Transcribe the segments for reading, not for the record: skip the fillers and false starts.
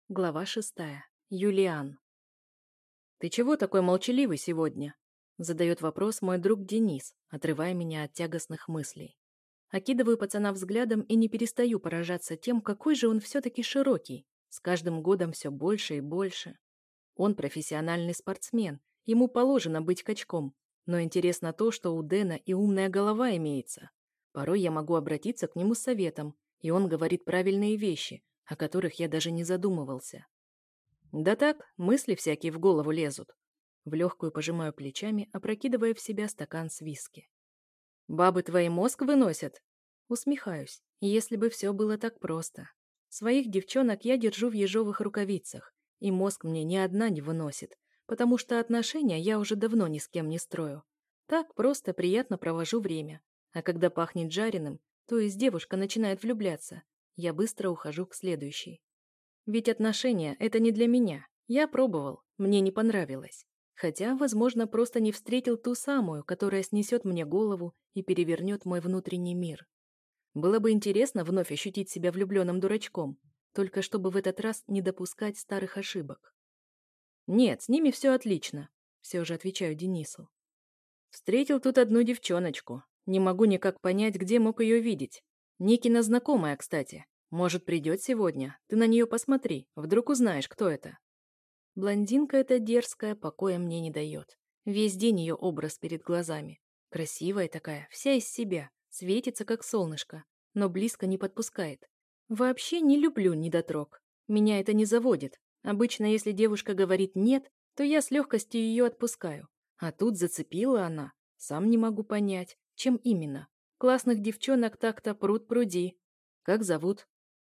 Глава 6. Юлиан. «Ты чего такой молчаливый сегодня?» Задает вопрос мой друг Денис, отрывая меня от тягостных мыслей. Окидываю пацана взглядом и не перестаю поражаться тем, какой же он все-таки широкий. С каждым годом все больше и больше. Он профессиональный спортсмен, ему положено быть качком. Но интересно то, что у Дэна и умная голова имеется. Порой я могу обратиться к нему с советом, и он говорит правильные вещи, о которых я даже не задумывался. Да так, мысли всякие в голову лезут. В легкую пожимаю плечами, опрокидывая в себя стакан с виски. «Бабы твои мозг выносят?» Усмехаюсь, если бы все было так просто. Своих девчонок я держу в ежовых рукавицах, и мозг мне ни одна не выносит, потому что отношения я уже давно ни с кем не строю. Так просто приятно провожу время. А когда пахнет жареным, то есть девушка начинает влюбляться, я быстро ухожу к следующей. Ведь отношения — это не для меня. Я пробовал, мне не понравилось. Хотя, возможно, просто не встретил ту самую, которая снесет мне голову и перевернет мой внутренний мир. Было бы интересно вновь ощутить себя влюбленным дурачком, только чтобы в этот раз не допускать старых ошибок. Нет, с ними все отлично, все же отвечаю Денису. Встретил тут одну девчоночку. Не могу никак понять, где мог ее видеть. Никина знакомая, кстати. Может, придет сегодня? Ты на нее посмотри, вдруг узнаешь, кто это. Блондинка эта дерзкая покоя мне не дает. Весь день ее образ перед глазами. Красивая такая, вся из себя, светится, как солнышко, но близко не подпускает. Вообще не люблю недотрог. Меня это не заводит. Обычно, если девушка говорит «нет», то я с легкостью ее отпускаю. А тут зацепила она. Сам не могу понять, чем именно. Классных девчонок так-то пруд-пруди. Как зовут?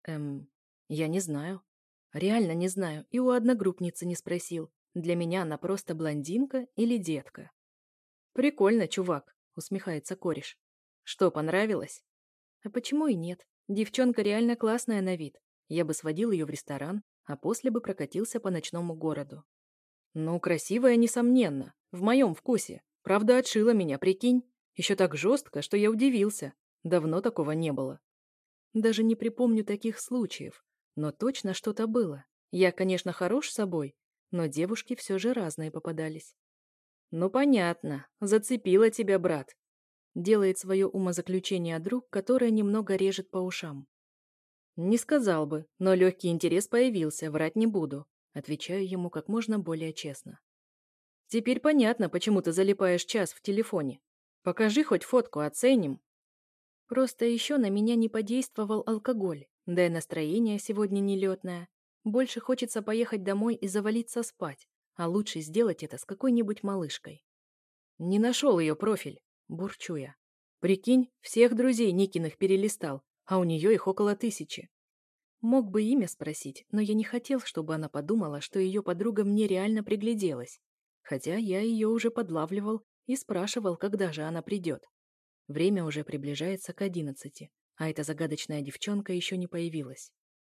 Я не знаю. Реально не знаю, и у одногруппницы не спросил. Для меня она просто блондинка или детка. Прикольно, чувак, усмехается кореш. Что, понравилось? А почему и нет? Девчонка реально классная на вид. Я бы сводил ее в ресторан, а после бы прокатился по ночному городу. Ну, красивая, несомненно. В моем вкусе. Правда, отшила меня, прикинь. Еще так жестко, что я удивился. Давно такого не было. Даже не припомню таких случаев. Но точно что-то было. Я, конечно, хорош собой, но девушки все же разные попадались. Ну, понятно. Зацепила тебя, брат. Делает свое умозаключение друг, которое немного режет по ушам. Не сказал бы, но легкий интерес появился, врать не буду. Отвечаю ему как можно более честно. Теперь понятно, почему ты залипаешь час в телефоне. Покажи хоть фотку, оценим. Просто еще на меня не подействовал алкоголь, да и настроение сегодня нелетное. Больше хочется поехать домой и завалиться спать, а лучше сделать это с какой-нибудь малышкой. Не нашел ее профиль, бурчу я. Прикинь, всех друзей Никиных перелистал, а у нее их около 1000. Мог бы имя спросить, но я не хотел, чтобы она подумала, что ее подруга мне реально пригляделась. Хотя я ее уже подлавливал и спрашивал, когда же она придет. Время уже приближается к 11, а эта загадочная девчонка еще не появилась.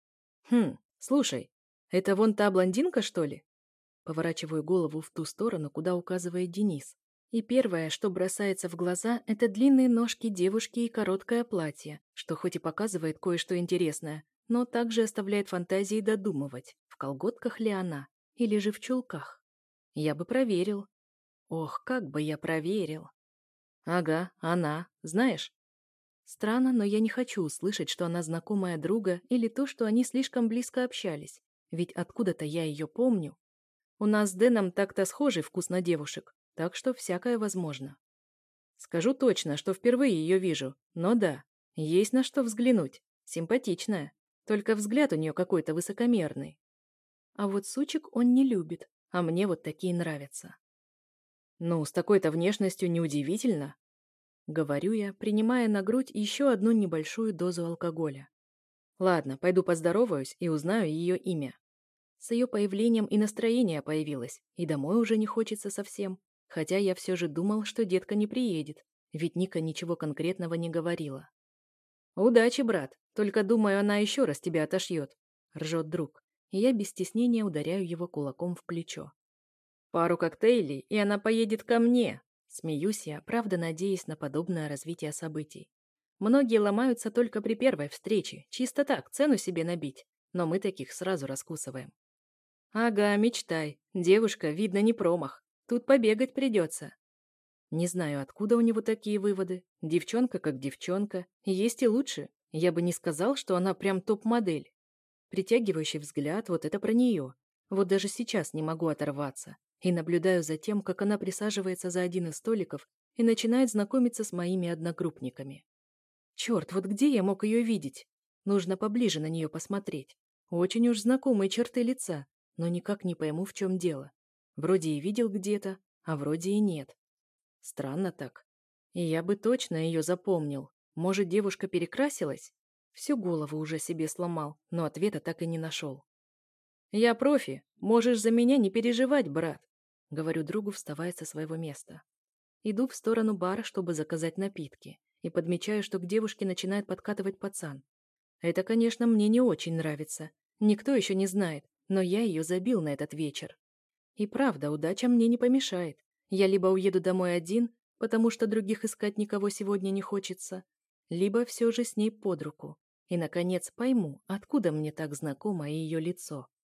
Слушай, это вон та блондинка, что ли? Поворачиваю голову в ту сторону, куда указывает Денис. И первое, что бросается в глаза, это длинные ножки девушки и короткое платье, что хоть и показывает кое-что интересное, но также оставляет фантазии додумывать, в колготках ли она, или же в чулках. Я бы проверил. Ох, как бы я проверил. Ага, она, знаешь? Странно, но я не хочу услышать, что она знакомая друга или то, что они слишком близко общались. Ведь откуда-то я ее помню. У нас с Дэном так-то схожий вкус на девушек, так что всякое возможно. Скажу точно, что впервые ее вижу, но да, есть на что взглянуть. Симпатичная. Только взгляд у нее какой-то высокомерный. А вот сучек он не любит, а мне вот такие нравятся. Ну, с такой-то внешностью неудивительно. Говорю я, принимая на грудь еще одну небольшую дозу алкоголя. Ладно, пойду поздороваюсь и узнаю ее имя. С ее появлением и настроение появилось, и домой уже не хочется совсем. Хотя я все же думал, что детка не приедет, ведь Ника ничего конкретного не говорила. «Удачи, брат, только думаю, она еще раз тебя отошьет», — ржет друг, и я без стеснения ударяю его кулаком в плечо. «Пару коктейлей, и она поедет ко мне», — смеюсь я, правда надеясь на подобное развитие событий. Многие ломаются только при первой встрече, чисто так, цену себе набить. но мы таких сразу раскусываем. Ага, мечтай. Девушка, видно, не промах. Тут побегать придется. Не знаю, откуда у него такие выводы. Девчонка как девчонка. Есть и лучше. Я бы не сказал, что она прям топ-модель. Притягивающий взгляд, вот это про нее. Вот даже сейчас не могу оторваться. И наблюдаю за тем, как она присаживается за один из столиков и начинает знакомиться с моими одногруппниками. Черт, вот где я мог ее видеть? Нужно поближе на нее посмотреть. Очень уж знакомые черты лица, но никак не пойму, в чем дело. Вроде и видел где-то, а вроде и нет. Странно так. И я бы точно ее запомнил. Может, девушка перекрасилась? Всю голову уже себе сломал, но ответа так и не нашел. «Я профи. Можешь за меня не переживать, брат», — говорю другу, вставая со своего места. Иду в сторону бара, чтобы заказать напитки, и подмечаю, что к девушке начинает подкатывать пацан. Это, конечно, мне не очень нравится. Никто еще не знает, но я ее забил на этот вечер. И правда, удача мне не помешает. Я либо уеду домой один, потому что других искать никого сегодня не хочется, либо все же с ней под руку. И, наконец, пойму, откуда мне так знакомо ее лицо.